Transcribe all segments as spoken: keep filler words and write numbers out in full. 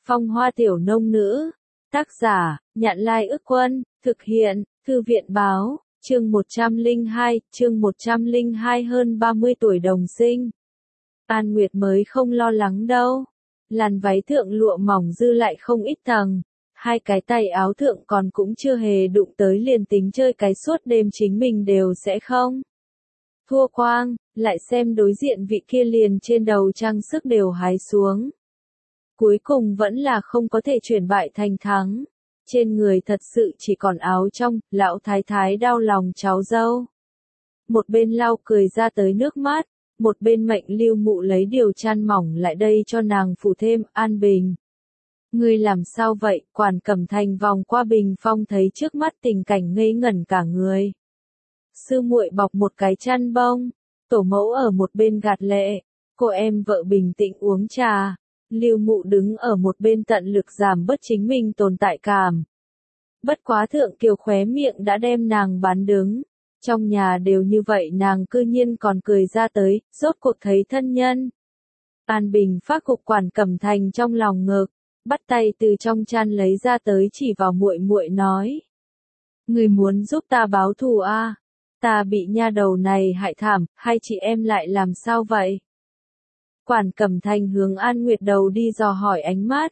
Phong hoa tiểu nông nữ. Tác giả, Nhạn Lai Ức Quân, thực hiện, Thư viện Báo, chương một trăm lẻ hai, chương một trăm lẻ hai hơn ba mươi tuổi đồng sinh. An Nguyệt mới không lo lắng đâu. Làn váy thượng lụa mỏng dư lại không ít tầng. Hai cái tay áo thượng còn cũng chưa hề đụng tới liền tính chơi cái suốt đêm chính mình đều sẽ không. Thua quang, lại xem đối diện vị kia liền trên đầu trang sức đều hái xuống. Cuối cùng vẫn là không có thể chuyển bại thành thắng. Trên người thật sự chỉ còn áo trong, lão thái thái đau lòng cháu dâu. Một bên lau cười ra tới nước mắt, một bên mệnh Lưu Mụ lấy điều chăn mỏng lại đây cho nàng phủ thêm, an bình. Ngươi làm sao vậy? Quản Cẩm Thành vòng qua bình phong thấy trước mắt tình cảnh ngây ngẩn cả người. Sư muội bọc một cái chăn bông, tổ mẫu ở một bên gạt lệ, cô em vợ bình tĩnh uống trà. Lưu Mụ đứng ở một bên tận lực giảm bớt chính mình tồn tại cảm. Bất quá Thượng Kiều khóe miệng đã đem nàng bán đứng. Trong nhà đều như vậy nàng cư nhiên còn cười ra tới, rốt cuộc thấy thân nhân. An Bình phát cục Quản Cẩm Thành trong lòng ngực, bắt tay từ trong chăn lấy ra tới chỉ vào muội muội nói. Người muốn giúp ta báo thù a? À? Ta bị nha đầu này hại thảm, hai chị em lại làm sao vậy? Quản Cẩm Thành hướng An Nguyệt đầu đi dò hỏi ánh mắt.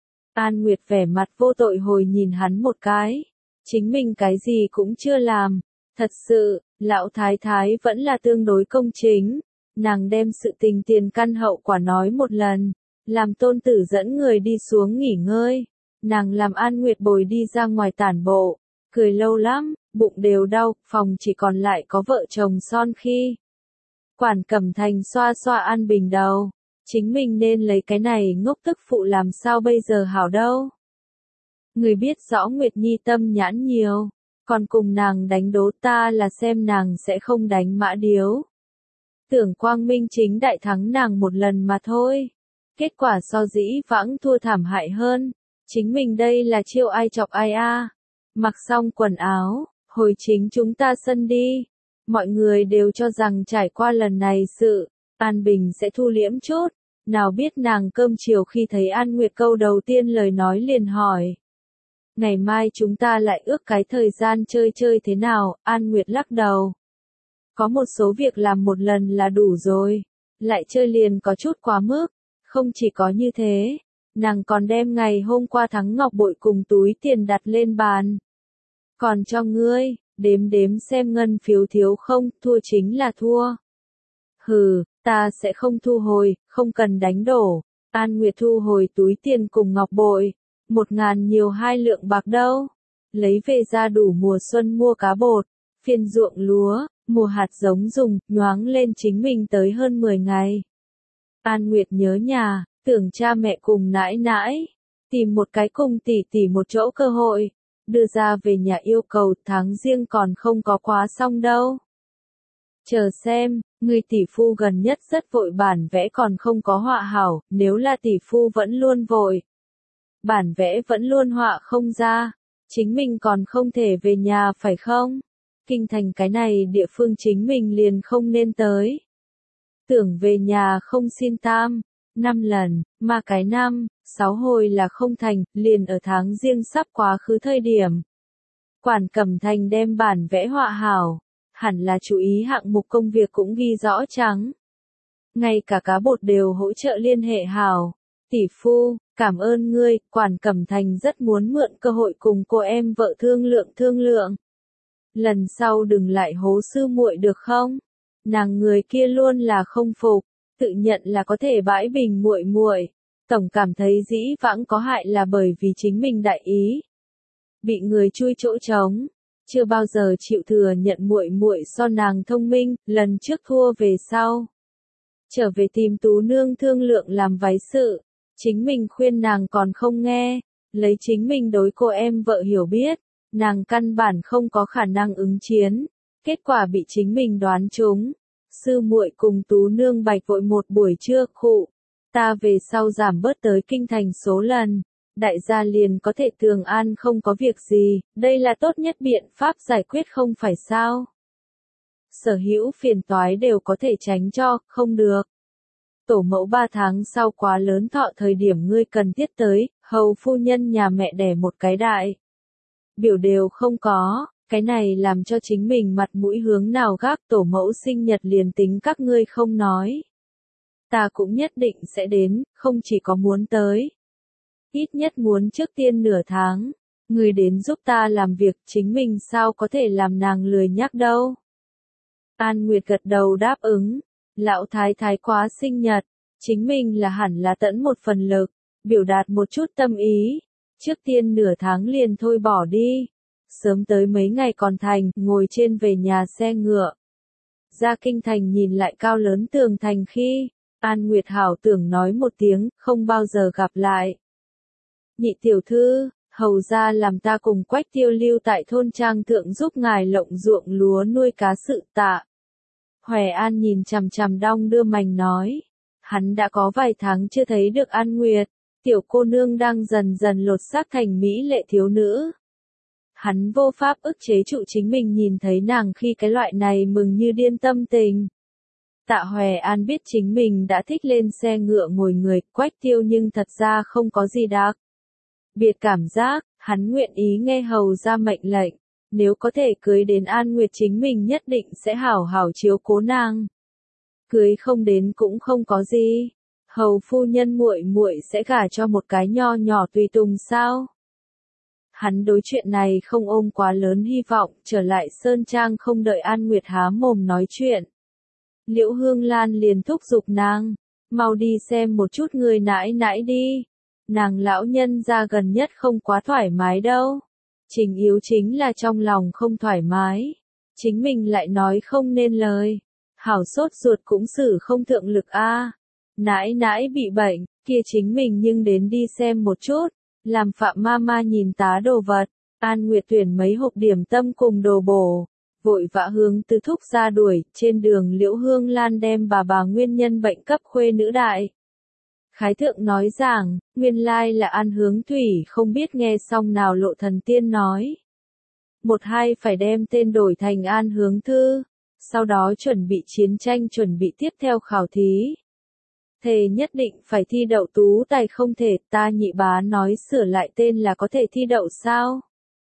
An Nguyệt vẻ mặt vô tội hồi nhìn hắn một cái. Chính mình cái gì cũng chưa làm. Thật sự, lão thái thái vẫn là tương đối công chính. Nàng đem sự tình tiền căn hậu quả nói một lần. Làm tôn tử dẫn người đi xuống nghỉ ngơi. Nàng làm An Nguyệt bồi đi ra ngoài tản bộ. Cười lâu lắm, bụng đều đau, phòng chỉ còn lại có vợ chồng son khi. Quản Cẩm Thành xoa xoa An Bình đầu. Chính mình nên lấy cái này ngốc tức phụ làm sao bây giờ hảo đâu. Người biết rõ Nguyệt Nhi tâm nhãn nhiều. Còn cùng nàng đánh đố ta là xem nàng sẽ không đánh mã điếu. Tưởng quang minh chính đại thắng nàng một lần mà thôi. Kết quả so dĩ vãng thua thảm hại hơn. Chính mình đây là chiêu ai chọc ai a. Mặc xong quần áo, hồi chính chúng ta sân đi. Mọi người đều cho rằng trải qua lần này sự, An Bình sẽ thu liễm chút. Nào biết nàng cơm chiều khi thấy An Nguyệt câu đầu tiên lời nói liền hỏi. Ngày mai chúng ta lại ước cái thời gian chơi chơi thế nào? An Nguyệt lắc đầu. Có một số việc làm một lần là đủ rồi. Lại chơi liền có chút quá mức. Không chỉ có như thế, nàng còn đem ngày hôm qua thắng ngọc bội cùng túi tiền đặt lên bàn. Còn cho ngươi, đếm đếm xem ngân phiếu thiếu không, thua chính là thua. Hừ, ta sẽ không thu hồi, không cần đánh đổ. An Nguyệt thu hồi túi tiền cùng ngọc bội. Một ngàn nhiều hai lượng bạc đâu. Lấy về ra đủ mùa xuân mua cá bột, phiên ruộng lúa, mùa hạt giống dùng, nhoáng lên chính mình tới hơn mười ngày. An Nguyệt nhớ nhà, tưởng cha mẹ cùng nãi nãi. Tìm một cái cùng tỷ tỷ một chỗ cơ hội. Đưa ra về nhà yêu cầu tháng riêng còn không có quá xong đâu. Chờ xem, người tỷ phu gần nhất rất vội bản vẽ còn không có họa hảo, nếu là tỷ phu vẫn luôn vội. Bản vẽ vẫn luôn họa không ra, chính mình còn không thể về nhà phải không? Kinh thành cái này địa phương chính mình liền không nên tới. Tưởng về nhà không xin tam, năm lần, mà cái năm, sáu hồi là không thành, liền ở tháng riêng sắp quá khứ thời điểm. Quản Cẩm Thành đem bản vẽ họa hảo, hẳn là chú ý hạng mục công việc cũng ghi rõ trắng. Ngay cả cá bột đều hỗ trợ liên hệ hảo. Tỷ phu, cảm ơn ngươi, Quản Cẩm Thành rất muốn mượn cơ hội cùng cô em vợ thương lượng thương lượng. Lần sau đừng lại hố sư muội được không? Nàng người kia luôn là không phục, tự nhận là có thể bãi bình muội muội, tổng cảm thấy dĩ vãng có hại là bởi vì chính mình đại ý. Bị người chui chỗ trống, chưa bao giờ chịu thừa nhận muội muội so nàng thông minh, lần trước thua về sau. Trở về tìm Tú nương thương lượng làm váy sự. Chính mình khuyên nàng còn không nghe, lấy chính mình đối cô em vợ hiểu biết, nàng căn bản không có khả năng ứng chiến, kết quả bị chính mình đoán trúng. Sư muội cùng Tú nương bạch vội một buổi trưa, khụ, ta về sau giảm bớt tới kinh thành số lần, đại gia liền có thể tường an không có việc gì, đây là tốt nhất biện pháp giải quyết không phải sao? Sở hữu phiền toái đều có thể tránh cho, không được. Tổ mẫu ba tháng sau quá lớn thọ thời điểm ngươi cần thiết tới, Hầu phu nhân nhà mẹ đẻ một cái đại biểu đều không có, cái này làm cho chính mình mặt mũi hướng nào gác, tổ mẫu sinh nhật liền tính các ngươi không nói. Ta cũng nhất định sẽ đến, không chỉ có muốn tới. Ít nhất muốn trước tiên nửa tháng, người đến giúp ta làm việc, chính mình sao có thể làm nàng lười nhắc đâu. An Nguyệt gật đầu đáp ứng, lão thái thái quá sinh nhật, chính mình là hẳn là tận một phần lực, biểu đạt một chút tâm ý, trước tiên nửa tháng liền thôi bỏ đi, sớm tới mấy ngày còn thành, ngồi trên về nhà xe ngựa. Ra kinh thành nhìn lại cao lớn tường thành khi, An Nguyệt hảo tưởng nói một tiếng, không bao giờ gặp lại. Nhị tiểu thư, hầu ra làm ta cùng Quách Tiêu lưu tại thôn trang thượng giúp ngài lộng ruộng lúa nuôi cá sự tạ. Hoè An nhìn chằm chằm đong đưa mảnh nói, hắn đã có vài tháng chưa thấy được An Nguyệt, tiểu cô nương đang dần dần lột xác thành mỹ lệ thiếu nữ. Hắn vô pháp ức chế trụ chính mình nhìn thấy nàng khi cái loại này mừng như điên tâm tình. Tạ Hoè An biết chính mình đã thích lên xe ngựa ngồi người, Quách Tiêu nhưng thật ra không có gì đặc biệt cảm giác, hắn nguyện ý nghe hầu ra mệnh lệnh, nếu có thể cưới đến An Nguyệt chính mình nhất định sẽ hảo hảo chiếu cố nàng. Cưới không đến cũng không có gì, hầu phu nhân muội muội sẽ gả cho một cái nho nhỏ tùy tùng sao? Hắn đối chuyện này không ôm quá lớn hy vọng, trở lại Sơn Trang không đợi An Nguyệt há mồm nói chuyện. Liễu Hương Lan liền thúc giục nàng, mau đi xem một chút người nãi nãi đi. Nàng lão nhân ra gần nhất không quá thoải mái đâu. Trình yếu chính là trong lòng không thoải mái. Chính mình lại nói không nên lời. Hảo sốt ruột cũng xử không thượng lực a. Nãi nãi bị bệnh, kia chính mình nhưng đến đi xem một chút. Làm Phạm Mama nhìn tá đồ vật. An Nguyệt tuyển mấy hộp điểm tâm cùng đồ bổ. Vội vã hướng từ thúc ra đuổi, trên đường Liễu Hương Lan đem bà bà nguyên nhân bệnh cấp khuê nữ đại. Khái thượng nói rằng, nguyên lai là An Hướng Thủy không biết nghe xong nào Lộ Thần Tiên nói. Một hai phải đem tên đổi thành An Hướng Thư, sau đó chuẩn bị chiến tranh chuẩn bị tiếp theo khảo thí. Thề nhất định phải thi đậu tú tài không thể, ta nhị bá nói sửa lại tên là có thể thi đậu sao?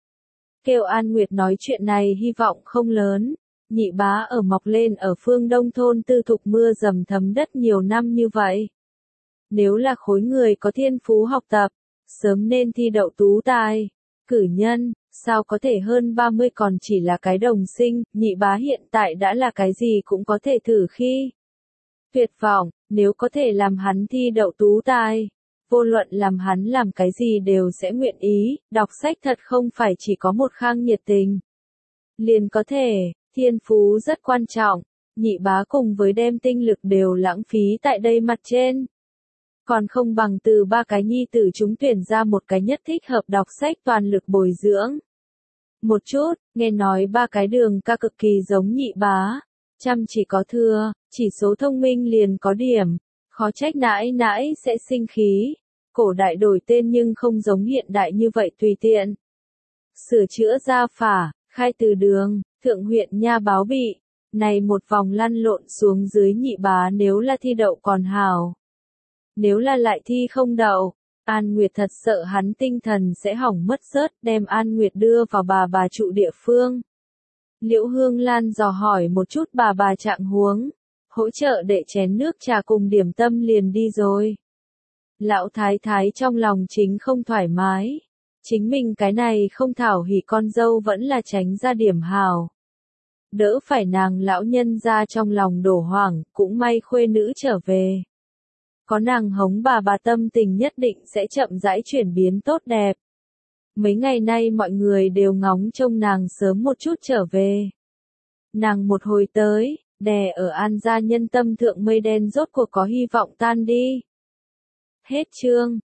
Kêu An Nguyệt nói chuyện này hy vọng không lớn, nhị bá ở mọc lên ở phương đông thôn tư thục mưa dầm thấm đất nhiều năm như vậy. Nếu là khối người có thiên phú học tập, sớm nên thi đậu tú tài. Cử nhân, sao có thể hơn ba mươi còn chỉ là cái đồng sinh, nhị bá hiện tại đã là cái gì cũng có thể thử khi. Tuyệt vọng, nếu có thể làm hắn thi đậu tú tài. Vô luận làm hắn làm cái gì đều sẽ nguyện ý, đọc sách thật không phải chỉ có một khang nhiệt tình. Liền có thể, thiên phú rất quan trọng, nhị bá cùng với đem tinh lực đều lãng phí tại đây mặt trên. Còn không bằng từ ba cái nhi tử chúng tuyển ra một cái nhất thích hợp đọc sách toàn lực bồi dưỡng. Một chút, nghe nói ba cái đường ca cực kỳ giống nhị bá, chăm chỉ có thừa, chỉ số thông minh liền có điểm, khó trách nãi nãi sẽ sinh khí. Cổ đại đổi tên nhưng không giống hiện đại như vậy tùy tiện. Sửa chữa gia phả, khai từ đường, thượng huyện nha báo bị, này một vòng lăn lộn xuống dưới nhị bá nếu là thi đậu còn hào. Nếu là lại thi không đậu, An Nguyệt thật sợ hắn tinh thần sẽ hỏng mất rớt, đem An Nguyệt đưa vào bà bà trụ địa phương. Liễu Hương Lan dò hỏi một chút bà bà trạng huống, hỗ trợ để chén nước trà cùng điểm tâm liền đi rồi. Lão thái thái trong lòng chính không thoải mái, chính mình cái này không thảo hỉ con dâu vẫn là tránh ra điểm hào. Đỡ phải nàng lão nhân ra trong lòng đổ hoảng, cũng may khuê nữ trở về. Có nàng hống bà bà tâm tình nhất định sẽ chậm rãi chuyển biến tốt đẹp. Mấy ngày nay mọi người đều ngóng trông nàng sớm một chút trở về. Nàng một hồi tới, đè ở An gia nhân tâm thượng mây đen rốt cuộc có hy vọng tan đi. Hết chương.